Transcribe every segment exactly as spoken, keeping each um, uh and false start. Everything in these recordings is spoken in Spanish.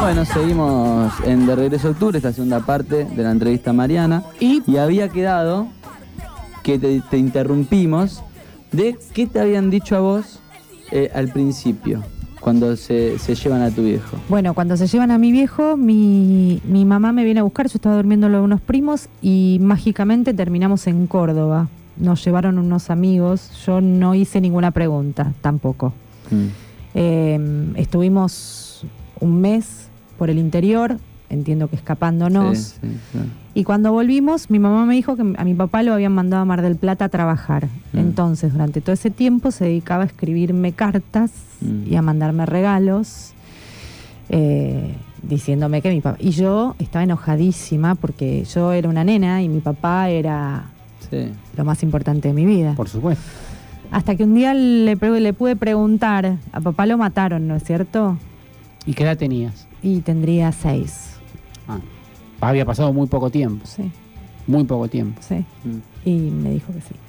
Bueno, seguimos en De Regreso a Octubre, esta segunda parte de la entrevista a Mariana. Y, y había quedado que te, te interrumpimos de qué te habían dicho a vos eh, al principio, cuando se, se llevan a tu viejo. Bueno, cuando se llevan a mi viejo, mi, mi mamá me viene a buscar, yo estaba durmiendo con unos primos y mágicamente terminamos en Córdoba. Nos llevaron unos amigos, yo no hice ninguna pregunta, tampoco. Mm. Eh, estuvimos un mes por el interior, entiendo que escapándonos. Sí, sí, claro. Y cuando volvimos, mi mamá me dijo que a mi papá lo habían mandado a Mar del Plata a trabajar. Mm. Entonces, durante todo ese tiempo se dedicaba a escribirme cartas mm. y a mandarme regalos, eh, diciéndome que mi papá... Y yo estaba enojadísima porque yo era una nena y mi papá era sí. lo más importante de mi vida. Por supuesto. Hasta que un día le, le pude preguntar, a papá lo mataron, ¿no es cierto? ¿Y qué edad tenías? Y tendría seis. Ah, había pasado muy poco tiempo. Sí. Muy poco tiempo. Sí. Mm. Y me dijo que sí.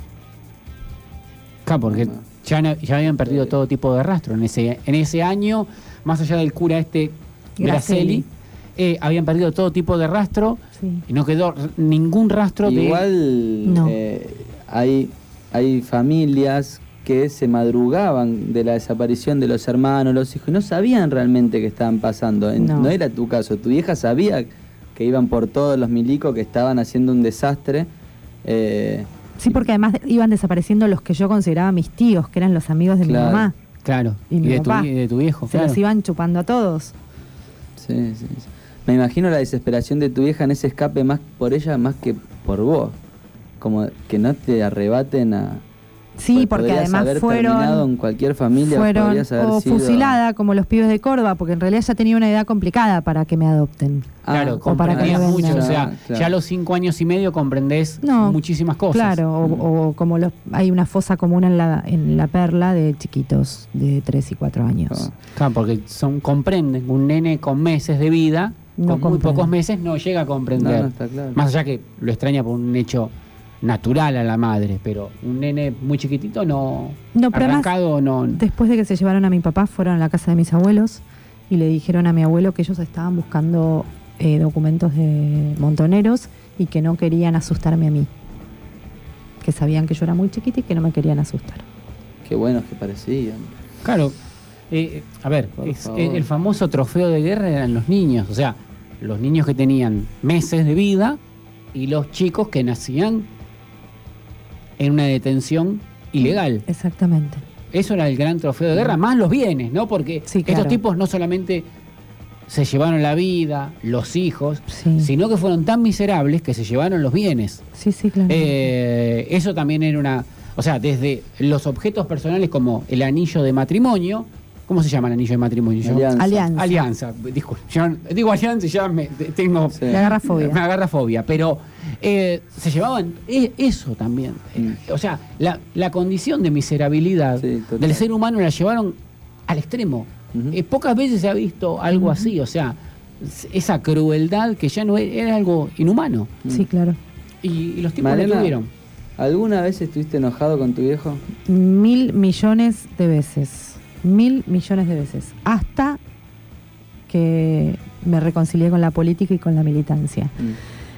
Claro, porque no. ya, no, ya habían perdido sí. todo tipo de rastro. En ese, en ese año, más allá del cura este, Graceli, eh, habían perdido todo tipo de rastro sí. y no quedó ningún rastro. Igual de... Igual no. eh, hay, hay familias que se madrugaban de la desaparición de los hermanos, los hijos, y no sabían realmente qué estaban pasando. No. no era tu caso, tu vieja sabía que iban por todos los milicos, que estaban haciendo un desastre. Eh, sí, porque además iban desapareciendo los que yo consideraba mis tíos, que eran los amigos de claro, mi mamá. Claro, y, y, de, tu, y de tu viejo. Se claro. los iban chupando a todos. Sí, sí, sí. Me imagino la desesperación de tu vieja en ese escape más por ella más que por vos. Como que no te arrebaten a... Sí, porque además haber fueron en cualquier familia, fueron haber o sido... fusilada como los pibes de Córdoba, porque en realidad ya tenía una edad complicada para que me adopten. Claro, ah, comprendías mucho, o sea, claro. ya a los cinco años y medio comprendés no, muchísimas cosas. Claro, o, mm. o como los hay una fosa común en la en la Perla de chiquitos de tres y cuatro años. Oh. Claro, porque son comprenden, un nene con meses de vida, no con comprende. muy pocos meses no llega a comprender. No, no está claro. Más allá que lo extraña por un hecho natural a la madre, pero un nene muy chiquitito no, no pero arrancado además, no. Después de que se llevaron a mi papá, fueron a la casa de mis abuelos y le dijeron a mi abuelo que ellos estaban buscando eh, documentos de montoneros y que no querían asustarme a mí, que sabían que yo era muy chiquita y que no me querían asustar. Qué buenos que parecían. Claro, eh, a ver, es, el famoso trofeo de guerra eran los niños, o sea, los niños que tenían meses de vida y los chicos que nacían en una detención ilegal. Exactamente. Eso era el gran trofeo de guerra, más los bienes, ¿no? Porque sí, claro. estos tipos no solamente se llevaron la vida, los hijos, sí. sino que fueron tan miserables que se llevaron los bienes. Sí, sí, claro. Eh, eso también era una... O sea, desde los objetos personales como el anillo de matrimonio. ¿Cómo se llama el anillo de matrimonio? Alianza. Alianza. Alianza. Disculpe, yo digo alianza y ya me tengo... Sí. Me agarra fobia. Me agarra fobia, pero eh, se llevaban eso también. Mm. O sea, la, la condición de miserabilidad sí, del ser humano la llevaron al extremo. Uh-huh. Eh, pocas veces se ha visto algo uh-huh. así, o sea, esa crueldad que ya no era, era algo inhumano. Sí, claro. Y, y los tipos Mariana, lo tuvieron. ¿Alguna vez estuviste enojado con tu viejo? Mil millones de veces. Mil millones de veces, hasta que me reconcilié con la política y con la militancia. Mm.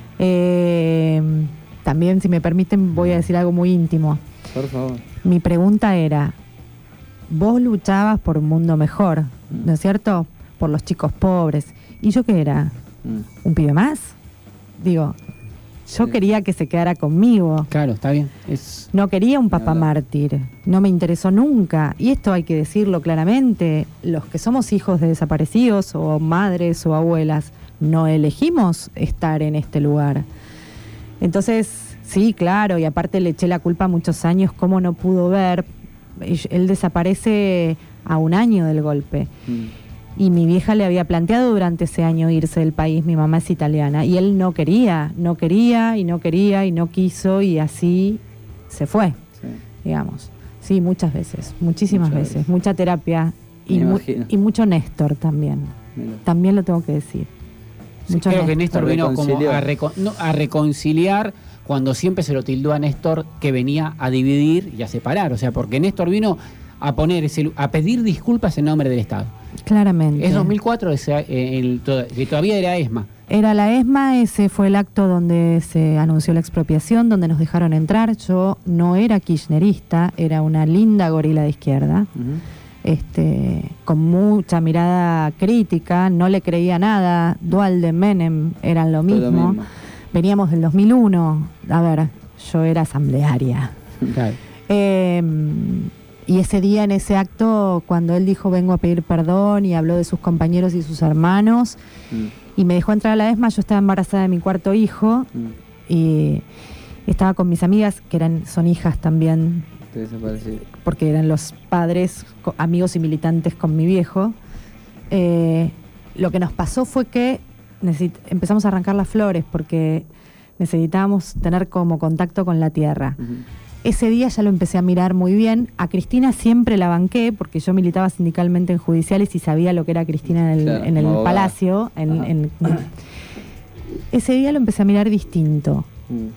Eh, también, si me permiten, voy a decir algo muy íntimo. Por favor. Mi pregunta era, vos luchabas por un mundo mejor, mm. ¿no es cierto? Por los chicos pobres. ¿Y yo qué era? Mm. ¿Un pibe más? Digo... Yo sí. quería que se quedara conmigo. Claro, está bien. Es... No quería un papá mártir. No me interesó nunca. Y esto hay que decirlo claramente. Los que somos hijos de desaparecidos o madres o abuelas, no elegimos estar en este lugar. Entonces, sí, claro, y aparte le eché la culpa muchos años, cómo no pudo ver. Él desaparece a un año del golpe. Mm. Y mi vieja le había planteado durante ese año irse del país, mi mamá es italiana, y él no quería, no quería y no quería y no quiso y así se fue, sí. digamos. Sí, muchas veces, muchísimas muchas veces, veces, mucha terapia y, mu y mucho Néstor también, Mira. también lo tengo que decir. Sí, mucho creo Néstor. que Néstor vino como a, reco no, a reconciliar cuando siempre se lo tildó a Néstor que venía a dividir y a separar, o sea, porque Néstor vino a poner ese, a pedir disculpas en nombre del Estado. Claramente. Es dos mil cuatro, ese, el, que todavía era ESMA. Era la ESMA, ese fue el acto donde se anunció la expropiación, donde nos dejaron entrar. Yo no era kirchnerista, era una linda gorila de izquierda, uh-huh. este, con mucha mirada crítica, no le creía nada. Duhalde, Menem eran lo mismo. lo mismo. Veníamos del dos mil uno, a ver, yo era asamblearia. Okay. Eh, y ese día, en ese acto, cuando él dijo vengo a pedir perdón y habló de sus compañeros y sus hermanos, mm. y me dejó entrar a la ESMA, yo estaba embarazada de mi cuarto hijo, mm. y estaba con mis amigas, que eran son hijas también, porque eran los padres, amigos y militantes con mi viejo. Eh, lo que nos pasó fue que necesit- empezamos a arrancar las flores, porque necesitábamos tener como contacto con la tierra. Uh-huh. Ese día ya lo empecé a mirar muy bien. A Cristina siempre la banqué, porque yo militaba sindicalmente en judiciales y sabía lo que era Cristina en el, claro, en el Palacio. En, en, ese día lo empecé a mirar distinto. Mm.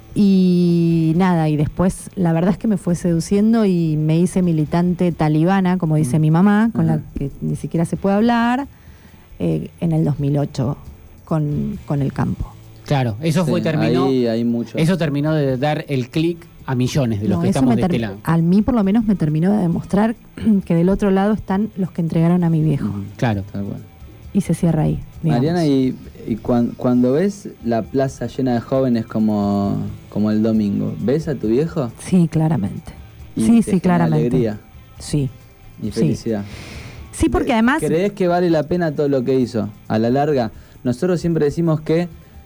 Y nada, y después la verdad es que me fue seduciendo y me hice militante talibana, como dice mm. mi mamá, con uh-huh. la que ni siquiera se puede hablar, eh, en el dos mil ocho con, con el campo. Claro, eso sí, fue terminó. Ahí hay mucho. Eso terminó de dar el clic a millones de los no, que estamos de este lado. A mí por lo menos me terminó de demostrar que del otro lado están los que entregaron a mi viejo. Uh-huh. Claro. Tal cual. Y se cierra ahí. Digamos. Mariana, y, y cuan, cuando ves la plaza llena de jóvenes como, como el domingo, ¿ves a tu viejo? Sí, claramente. Y sí, sí, claramente. Alegría. Sí. Y felicidad. Sí, sí, porque además... ¿Crees que vale la pena todo lo que hizo? A la larga, nosotros siempre decimos que...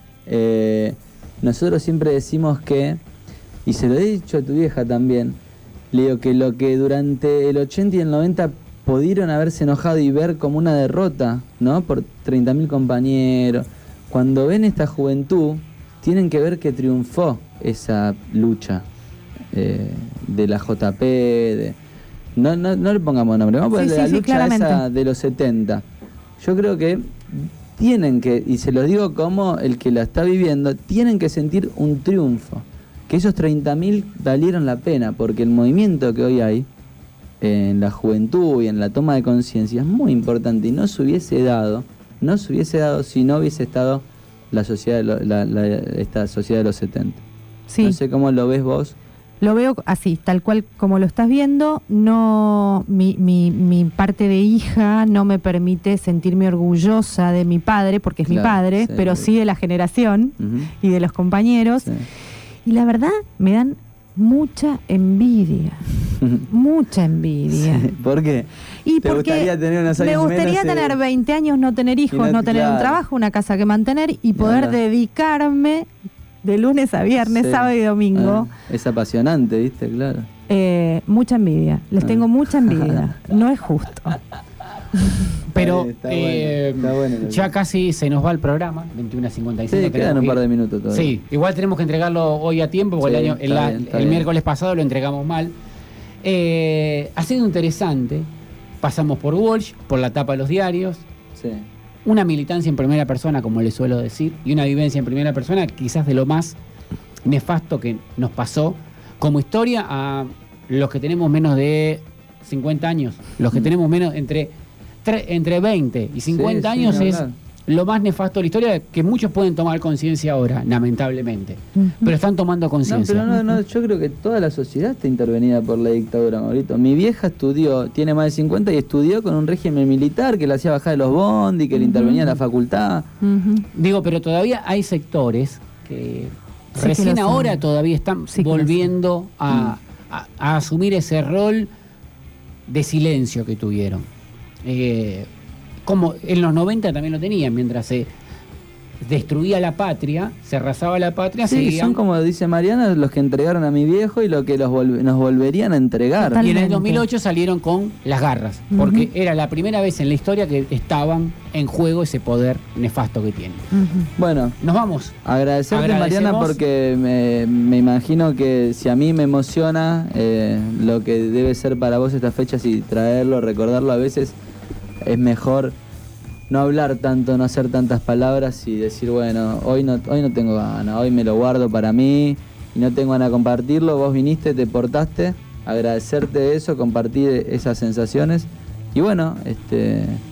Eh, nosotros siempre decimos que, y se lo he dicho a tu vieja también, le digo que lo que durante el ochenta y el noventa pudieron haberse enojado y ver como una derrota, ¿no? Por treinta mil compañeros, cuando ven esta juventud, tienen que ver que triunfó esa lucha eh, de la J P, de, no, no, no le pongamos nombre, vamos a ponerle sí, sí, la sí, lucha esa de los setenta. Yo creo que tienen que, y se los digo como el que la está viviendo, tienen que sentir un triunfo, que esos treinta mil valieron la pena, porque el movimiento que hoy hay en la juventud y en la toma de conciencia es muy importante y no se hubiese dado, no se hubiese dado si no hubiese estado la sociedad de lo, la, la, esta sociedad de los setenta. Sí. No sé cómo lo ves vos. Lo veo así, tal cual como lo estás viendo. No, mi, mi, mi parte de hija no me permite sentirme orgullosa de mi padre, porque es claro, mi padre, sí, pero sí de la generación uh-huh. y de los compañeros. Sí. Y la verdad, me dan mucha envidia. Mucha envidia. Sí. ¿Por qué? Y ¿Te porque gustaría tener unos años me gustaría menos, tener eh... veinte años, no tener hijos, no, no tener claro. un trabajo, una casa que mantener y poder claro. dedicarme de lunes a viernes, sí. sábado y domingo. Ah, es apasionante, ¿viste? Claro. Eh, mucha envidia. Les ah. tengo mucha envidia. No es justo. Pero está eh, bueno, está bueno ya casi se nos va el programa, veintiuno cincuenta y cinco. Sí, quedan un par de minutos todavía. Sí, igual tenemos que entregarlo hoy a tiempo, porque sí, el, año, el, bien, el miércoles pasado lo entregamos mal. Eh, ha sido interesante. Pasamos por Walsh, por la tapa de los diarios. Sí. Una militancia en primera persona, como le suelo decir, y una vivencia en primera persona, quizás de lo más nefasto que nos pasó como historia a los que tenemos menos de cincuenta años, los que mm. tenemos menos entre, tre, entre veinte y cincuenta sí, años sí, es lo más nefasto de la historia, que muchos pueden tomar conciencia ahora, lamentablemente, uh-huh. pero están tomando conciencia. No, pero no, no, yo creo que toda la sociedad está intervenida por la dictadura, Maurito. Mi vieja estudió, tiene más de cincuenta y estudió con un régimen militar que le hacía bajar de los bondi, que uh-huh. le intervenía en la facultad. Uh-huh. Digo, pero todavía hay sectores que sí recién que ahora saben. Todavía están sí volviendo a, a, a asumir ese rol de silencio que tuvieron. Eh, como en los noventa también lo tenían, mientras se destruía la patria, se arrasaba la patria, sí, seguían... son como dice Mariana, los que entregaron a mi viejo y lo que los volv- nos volverían a entregar. Totalmente. Y en el dos mil ocho salieron con las garras, uh-huh. porque era la primera vez en la historia que estaban en juego ese poder nefasto que tienen. Uh-huh. Bueno, nos vamos. Agradecerte, Mariana, porque me, me imagino que si a mí me emociona eh, lo que debe ser para vos estas fechas y traerlo, recordarlo a veces... Es mejor no hablar tanto, no hacer tantas palabras y decir, bueno, hoy no, hoy no tengo ganas, hoy me lo guardo para mí y no tengo ganas de compartirlo. Vos viniste, te portaste, agradecerte eso, compartir esas sensaciones y bueno, este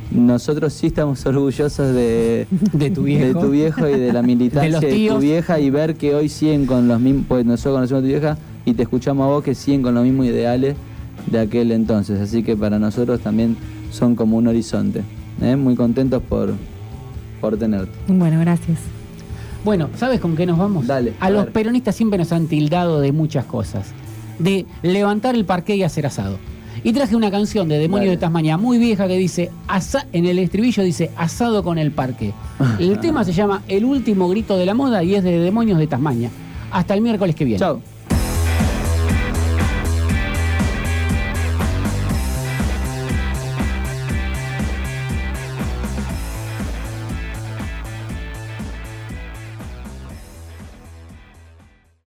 nosotros sí estamos orgullosos de, de, tu viejo. de tu viejo y de la militancia de, de tu vieja, y ver que hoy siguen con los mismos, pues nosotros conocemos a tu vieja y te escuchamos a vos que siguen con los mismos ideales de aquel entonces, así que para nosotros también son como un horizonte, ¿eh? Muy contentos por, por tenerte. Bueno, gracias. Bueno, ¿sabes con qué nos vamos? Dale, a, a los ver. Peronistas siempre nos han tildado de muchas cosas, de levantar el parqué y hacer asado. Y traje una canción de Demonios de Tasmania muy vieja que dice, asa, en el estribillo dice, asado con el parqué. El tema se llama El último grito de la moda y es de Demonios de Tasmania. Hasta el miércoles que viene. Chao.